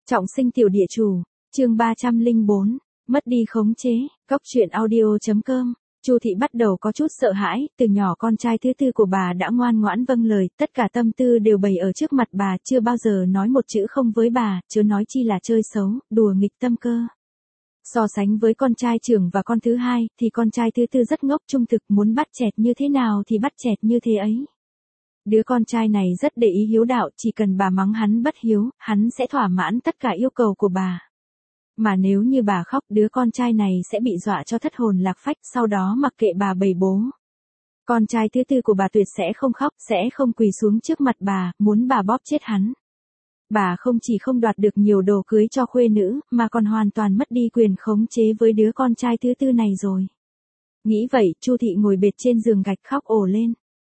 Trọng sinh tiểu địa chủ, chương 304, mất đi khống chế, Cốc truyện audio.com. Chu Thị bắt đầu có chút sợ hãi, từ nhỏ con trai thứ tư của bà đã ngoan ngoãn vâng lời, tất cả tâm tư đều bày ở trước mặt bà, chưa bao giờ nói một chữ không với bà, chớ nói chi là chơi xấu, đùa nghịch tâm cơ. So sánh với con trai trưởng và con thứ hai, thì con trai thứ tư rất ngốc trung thực, muốn bắt chẹt như thế nào thì bắt chẹt như thế ấy. Đứa con trai này rất để ý hiếu đạo, chỉ cần bà mắng hắn bất hiếu, hắn sẽ thỏa mãn tất cả yêu cầu của bà. Mà nếu như bà khóc, đứa con trai này sẽ bị dọa cho thất hồn lạc phách, sau đó mặc kệ bà bầy bố. Con trai thứ tư của bà tuyệt sẽ không khóc, sẽ không quỳ xuống trước mặt bà, muốn bà bóp chết hắn. Bà không chỉ không đoạt được nhiều đồ cưới cho khuê nữ, mà còn hoàn toàn mất đi quyền khống chế với đứa con trai thứ tư này rồi. Nghĩ vậy, Chu Thị ngồi bệt trên giường gạch khóc ồ lên.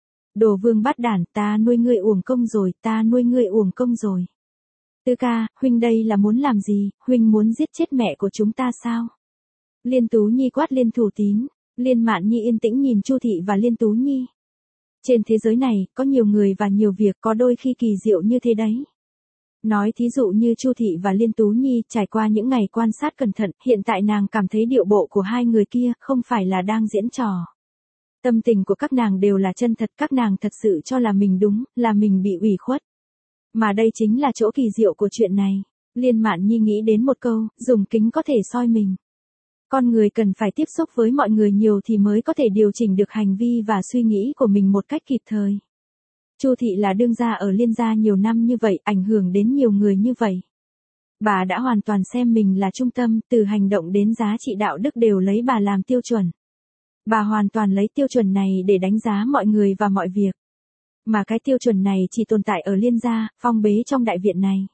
Đồ vương bát đản, ta nuôi ngươi uổng công rồi, ta nuôi ngươi uổng công rồi. Tư ca, huynh đây là muốn làm gì, huynh muốn giết chết mẹ của chúng ta sao? Liên Tú Nhi quát Liên Thủ Tín. Liên Mạn Nhi yên tĩnh nhìn Chu Thị và Liên Tú Nhi. Trên thế giới này, có nhiều người và nhiều việc, có đôi khi kỳ diệu như thế đấy. Nói thí dụ như Chu Thị và Liên Tú Nhi, trải qua những ngày quan sát cẩn thận, hiện tại nàng cảm thấy điệu bộ của hai người kia không phải là đang diễn trò. Tâm tình của các nàng đều là chân thật, các nàng thật sự cho là mình đúng, là mình bị ủy khuất. Mà đây chính là chỗ kỳ diệu của chuyện này. Liên Mạn Nhi nghĩ đến một câu, dùng kính có thể soi mình. Con người cần phải tiếp xúc với mọi người nhiều thì mới có thể điều chỉnh được hành vi và suy nghĩ của mình một cách kịp thời. Chu Thị là đương gia ở Liên gia nhiều năm như vậy, ảnh hưởng đến nhiều người như vậy. Bà đã hoàn toàn xem mình là trung tâm, từ hành động đến giá trị đạo đức đều lấy bà làm tiêu chuẩn. Bà hoàn toàn lấy tiêu chuẩn này để đánh giá mọi người và mọi việc. Mà cái tiêu chuẩn này chỉ tồn tại ở Liên gia, phong bế trong đại viện này.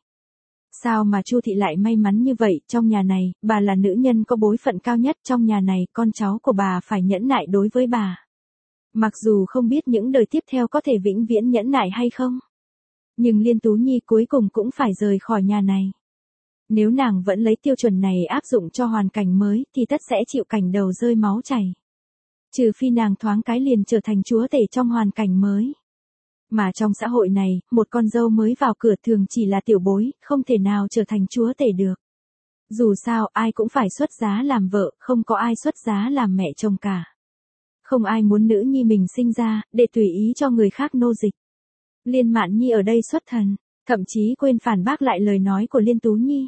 Sao mà Chu Thị lại may mắn như vậy, trong nhà này, bà là nữ nhân có bối phận cao nhất trong nhà này, con cháu của bà phải nhẫn nại đối với bà. Mặc dù không biết những đời tiếp theo có thể vĩnh viễn nhẫn nại hay không. Nhưng Liên Tú Nhi cuối cùng cũng phải rời khỏi nhà này. Nếu nàng vẫn lấy tiêu chuẩn này áp dụng cho hoàn cảnh mới, thì tất sẽ chịu cảnh đầu rơi máu chảy. Trừ phi nàng thoáng cái liền trở thành chúa tể trong hoàn cảnh mới. Mà trong xã hội này, một con dâu mới vào cửa thường chỉ là tiểu bối, không thể nào trở thành chúa tể được. Dù sao, ai cũng phải xuất giá làm vợ, không có ai xuất giá làm mẹ chồng cả. Không ai muốn nữ nhi mình sinh ra, để tùy ý cho người khác nô dịch. Liên Mạn Nhi ở đây xuất thần, thậm chí quên phản bác lại lời nói của Liên Tú Nhi.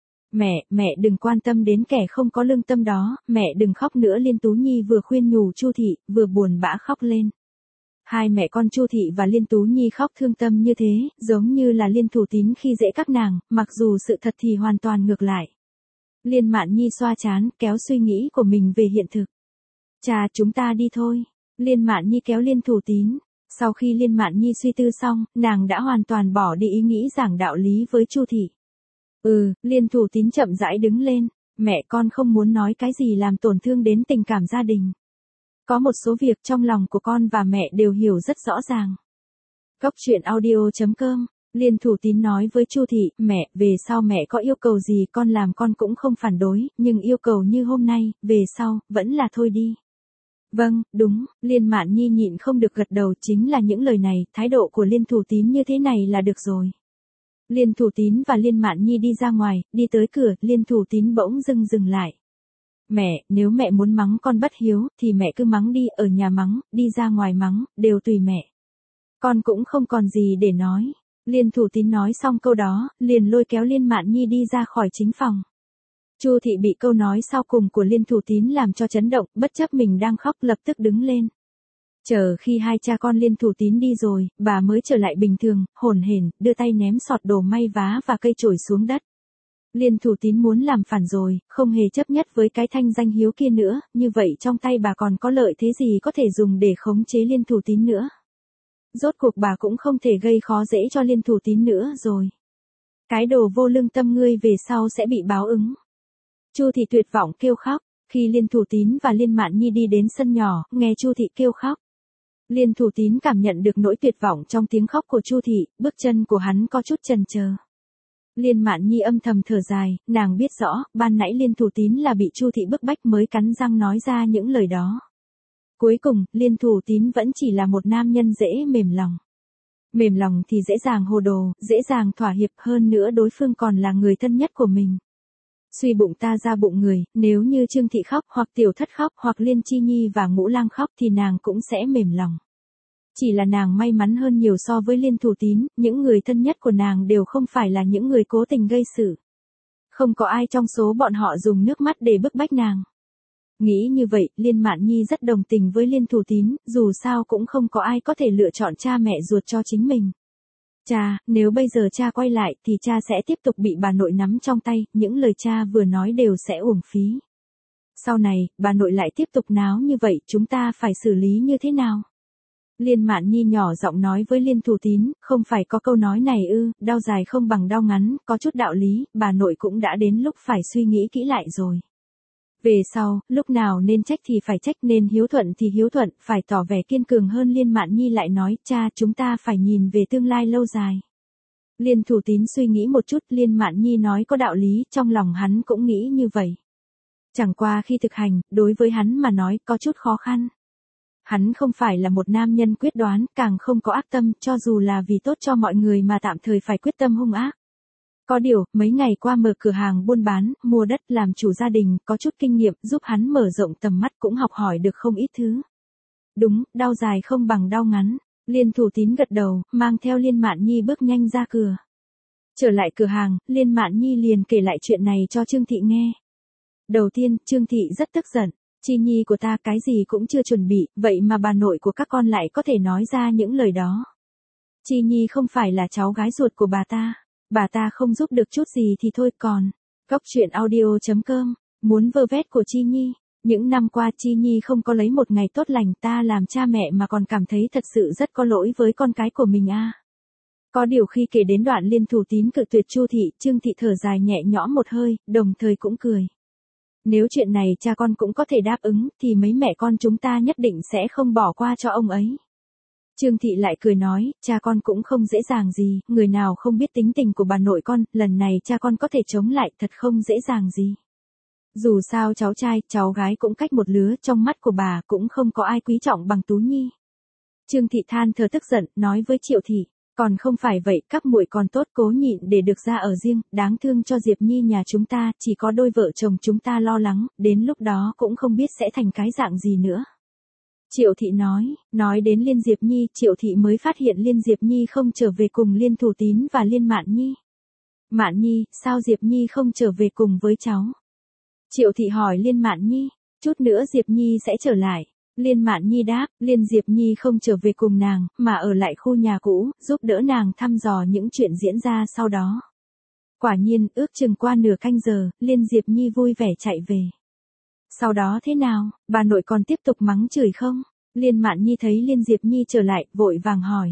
Mẹ đừng quan tâm đến kẻ không có lương tâm đó, mẹ đừng khóc nữa. Liên Tú Nhi vừa khuyên nhủ Chu Thị, vừa buồn bã khóc lên. Hai mẹ con Chu Thị và Liên Tú Nhi khóc thương tâm như thế, giống như là Liên Thủ Tín khi dễ các nàng, mặc dù sự thật thì hoàn toàn ngược lại. Liên Mạn Nhi xoa trán, kéo suy nghĩ của mình về hiện thực. Cha, chúng ta đi thôi. Liên Mạn Nhi kéo Liên Thủ Tín. Sau khi Liên Mạn Nhi suy tư xong, nàng đã hoàn toàn bỏ đi ý nghĩ giảng đạo lý với Chu Thị. Liên Thủ Tín chậm rãi đứng lên. Mẹ con không muốn nói cái gì làm tổn thương đến tình cảm gia đình. Có một số việc trong lòng của con và mẹ đều hiểu rất rõ ràng. Cốc truyện audio.com. Liên Thủ Tín nói với Chu Thị, mẹ, về sau mẹ có yêu cầu gì con làm con cũng không phản đối, nhưng yêu cầu như hôm nay, về sau, vẫn là thôi đi. Vâng, đúng, Liên Mạn Nhi nhịn không được gật đầu, chính là những lời này, thái độ của Liên Thủ Tín như thế này là được rồi. Liên Thủ Tín và Liên Mạn Nhi đi ra ngoài, đi tới cửa, Liên Thủ Tín bỗng dừng lại. Mẹ, nếu mẹ muốn mắng con bất hiếu, thì mẹ cứ mắng đi, ở nhà mắng, đi ra ngoài mắng, đều tùy mẹ. Con cũng không còn gì để nói. Liên Thủ Tín nói xong câu đó, liền lôi kéo Liên Mạn Nhi đi ra khỏi chính phòng. Chu Thị bị câu nói sau cùng của Liên Thủ Tín làm cho chấn động, bất chấp mình đang khóc lập tức đứng lên. Chờ khi hai cha con Liên Thủ Tín đi rồi, bà mới trở lại bình thường, hổn hển, đưa tay ném sọt đồ may vá và cây chổi xuống đất. Liên Thủ Tín muốn làm phản rồi, không hề chấp nhất với cái thanh danh hiếu kia nữa, như vậy trong tay bà còn có lợi thế gì có thể dùng để khống chế Liên Thủ Tín nữa. Rốt cuộc bà cũng không thể gây khó dễ cho Liên Thủ Tín nữa rồi. Cái đồ vô lương tâm ngươi về sau sẽ bị báo ứng. Chu Thị tuyệt vọng kêu khóc, khi Liên Thủ Tín và Liên Mạn Nhi đi đến sân nhỏ, nghe Chu Thị kêu khóc. Liên Thủ Tín cảm nhận được nỗi tuyệt vọng trong tiếng khóc của Chu Thị, bước chân của hắn có chút chần chờ. Liên Mạn Nhi âm thầm thở dài, nàng biết rõ, ban nãy Liên Thủ Tín là bị Chu Thị bức bách mới cắn răng nói ra những lời đó. Cuối cùng, Liên Thủ Tín vẫn chỉ là một nam nhân dễ mềm lòng. Mềm lòng thì dễ dàng hồ đồ, dễ dàng thỏa hiệp, hơn nữa đối phương còn là người thân nhất của mình. Suy bụng ta ra bụng người, nếu như Trương Thị khóc hoặc Tiểu Thất khóc hoặc Liên Chi Nhi và Ngũ Lang khóc thì nàng cũng sẽ mềm lòng. Chỉ là nàng may mắn hơn nhiều so với Liên Thủ Tín, những người thân nhất của nàng đều không phải là những người cố tình gây sự. Không có ai trong số bọn họ dùng nước mắt để bức bách nàng. Nghĩ như vậy, Liên Mạn Nhi rất đồng tình với Liên Thủ Tín, dù sao cũng không có ai có thể lựa chọn cha mẹ ruột cho chính mình. Cha, nếu bây giờ cha quay lại thì cha sẽ tiếp tục bị bà nội nắm trong tay, những lời cha vừa nói đều sẽ uổng phí. Sau này, bà nội lại tiếp tục náo như vậy, chúng ta phải xử lý như thế nào? Liên Mạn Nhi nhỏ giọng nói với Liên Thủ Tín, không phải có câu nói này ư, đao dài không bằng đao ngắn, có chút đạo lý, bà nội cũng đã đến lúc phải suy nghĩ kỹ lại rồi. Về sau, lúc nào nên trách thì phải trách, nên hiếu thuận thì hiếu thuận, phải tỏ vẻ kiên cường hơn. Liên Mạn Nhi lại nói, cha, chúng ta phải nhìn về tương lai lâu dài. Liên Thủ Tín suy nghĩ một chút, Liên Mạn Nhi nói có đạo lý, trong lòng hắn cũng nghĩ như vậy. Chẳng qua khi thực hành, đối với hắn mà nói có chút khó khăn. Hắn không phải là một nam nhân quyết đoán, càng không có ác tâm, cho dù là vì tốt cho mọi người mà tạm thời phải quyết tâm hung ác. Có điều, mấy ngày qua mở cửa hàng buôn bán, mua đất, làm chủ gia đình, có chút kinh nghiệm, giúp hắn mở rộng tầm mắt, cũng học hỏi được không ít thứ. Đúng, đao dài không bằng đao ngắn. Liên Thủ Tín gật đầu, mang theo Liên Mạn Nhi bước nhanh ra cửa. Trở lại cửa hàng, Liên Mạn Nhi liền kể lại chuyện này cho Trương Thị nghe. Đầu tiên, Trương Thị rất tức giận. Chi Nhi của ta cái gì cũng chưa chuẩn bị, vậy mà bà nội của các con lại có thể nói ra những lời đó. Chi Nhi không phải là cháu gái ruột của bà ta không giúp được chút gì thì thôi còn. Góc truyện audio.com, muốn vơ vét của Chi Nhi. Những năm qua Chi Nhi không có lấy một ngày tốt lành, ta làm cha mẹ mà còn cảm thấy thật sự rất có lỗi với con cái của mình a. Có điều khi kể đến đoạn Liên Thủ Tín cự tuyệt Chu Thị, Trương Thị thở dài nhẹ nhõm một hơi, đồng thời cũng cười. Nếu chuyện này cha con cũng có thể đáp ứng, thì mấy mẹ con chúng ta nhất định sẽ không bỏ qua cho ông ấy. Trương Thị lại cười nói, cha con cũng không dễ dàng gì, người nào không biết tính tình của bà nội con, lần này cha con có thể chống lại thật không dễ dàng gì. Dù sao cháu trai, cháu gái cũng cách một lứa, trong mắt của bà cũng không có ai quý trọng bằng Tú Nhi. Trương Thị than thở tức giận, nói với Triệu Thị, còn không phải vậy, các muội còn tốt cố nhịn để được ra ở riêng, đáng thương cho Diệp Nhi nhà chúng ta, chỉ có đôi vợ chồng chúng ta lo lắng, đến lúc đó cũng không biết sẽ thành cái dạng gì nữa. Triệu Thị nói đến Liên Diệp Nhi, Triệu Thị mới phát hiện Liên Diệp Nhi không trở về cùng Liên Thủ Tín và Liên Mạn Nhi. Mạn Nhi, sao Diệp Nhi không trở về cùng với cháu? Triệu Thị hỏi Liên Mạn Nhi, chút nữa Diệp Nhi sẽ trở lại. Liên Mạn Nhi đáp, Liên Diệp Nhi không trở về cùng nàng, mà ở lại khu nhà cũ, giúp đỡ nàng thăm dò những chuyện diễn ra sau đó. Quả nhiên, ước chừng qua nửa canh giờ, Liên Diệp Nhi vui vẻ chạy về. Sau đó thế nào, bà nội còn tiếp tục mắng chửi không? Liên Mạn Nhi thấy Liên Diệp Nhi trở lại, vội vàng hỏi.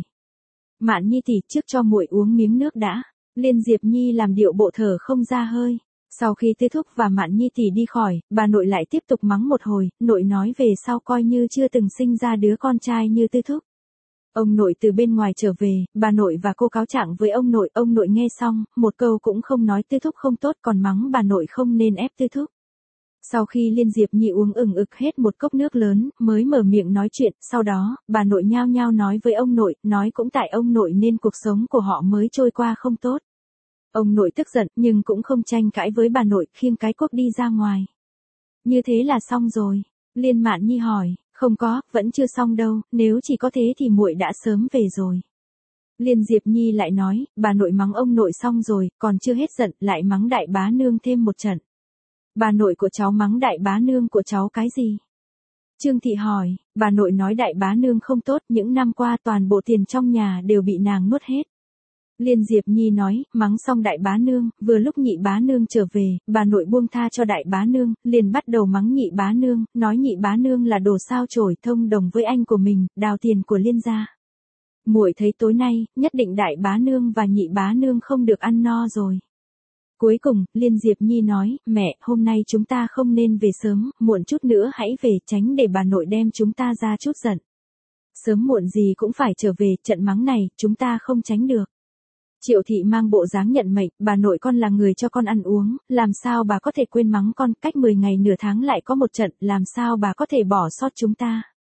Mạn Nhi tỷ, trước cho muội uống miếng nước đã. Liên Diệp Nhi làm điệu bộ thở không ra hơi. Sau khi Tư Thúc và Mạn Nhi tỷ đi khỏi, bà nội lại tiếp tục mắng một hồi, nội nói về sau coi như chưa từng sinh ra đứa con trai như Tư Thúc. Ông nội từ bên ngoài trở về, bà nội và cô cáo trạng với ông nội nghe xong, một câu cũng không nói Tư Thúc không tốt, còn mắng bà nội không nên ép Tư Thúc. Sau khi Liên Diệp Nhi uống ừng ực hết một cốc nước lớn, mới mở miệng nói chuyện, sau đó, bà nội nhao nhao nói với ông nội, nói cũng tại ông nội nên cuộc sống của họ mới trôi qua không tốt. Ông nội tức giận, nhưng cũng không tranh cãi với bà nội, khiêng cái cuốc đi ra ngoài. Như thế là xong rồi. Liên Mạn Nhi hỏi, không có, vẫn chưa xong đâu, nếu chỉ có thế thì muội đã sớm về rồi. Liên Diệp Nhi lại nói, bà nội mắng ông nội xong rồi, còn chưa hết giận, lại mắng đại bá nương thêm một trận. Bà nội của cháu mắng đại bá nương của cháu cái gì? Trương Thị hỏi, bà nội nói đại bá nương không tốt, những năm qua toàn bộ tiền trong nhà đều bị nàng nuốt hết. Liên Diệp Nhi nói, mắng xong đại bá nương, vừa lúc nhị bá nương trở về, bà nội buông tha cho đại bá nương, liền bắt đầu mắng nhị bá nương, nói nhị bá nương là đồ sao chổi, thông đồng với anh của mình, đào tiền của Liên gia. Muội thấy tối nay, nhất định đại bá nương và nhị bá nương không được ăn no rồi. Cuối cùng, Liên Diệp Nhi nói, mẹ, hôm nay chúng ta không nên về sớm, muộn chút nữa hãy về, tránh để bà nội đem chúng ta ra chút giận. Sớm muộn gì cũng phải trở về, trận mắng này, chúng ta không tránh được. Triệu Thị mang bộ dáng nhận mệnh, bà nội con là người cho con ăn uống, làm sao bà có thể quên mắng con, cách 10 ngày nửa tháng lại có một trận, làm sao bà có thể bỏ sót chúng ta.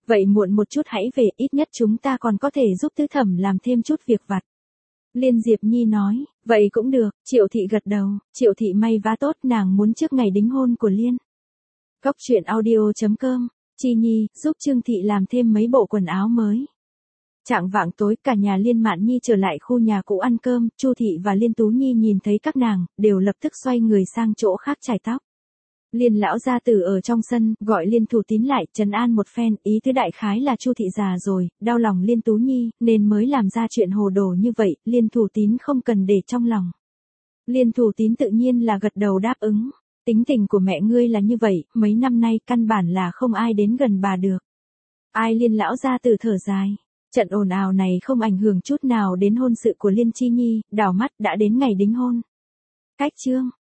Vậy muộn một chút hãy về, ít nhất chúng ta còn có thể giúp tứ thẩm làm thêm chút việc vặt. Liên Diệp Nhi nói, vậy cũng được, Triệu Thị gật đầu, Triệu Thị may vá tốt, nàng muốn trước ngày đính hôn của Liên. Cốc truyện audio.com, Chi Nhi, giúp Trương Thị làm thêm mấy bộ quần áo mới. Chạng vạng tối, cả nhà Liên Mạn Nhi trở lại khu nhà cũ ăn cơm, Chu Thị và Liên Tú Nhi nhìn thấy các nàng, đều lập tức xoay người sang chỗ khác chải tóc. Liên lão gia tử ở trong sân, gọi Liên Thủ Tín lại, trấn an một phen, ý tứ đại khái là Chu Thị già rồi, đau lòng Liên Tú Nhi, nên mới làm ra chuyện hồ đồ như vậy, Liên Thủ Tín không cần để trong lòng. Liên Thủ Tín tự nhiên là gật đầu đáp ứng, tính tình của mẹ ngươi là như vậy, mấy năm nay căn bản là không ai đến gần bà được. Ai? Liên lão gia tử thở dài. Trận ồn ào này không ảnh hưởng chút nào đến hôn sự của Liên Chi Nhi, đảo mắt đã đến ngày đính hôn. Cách chương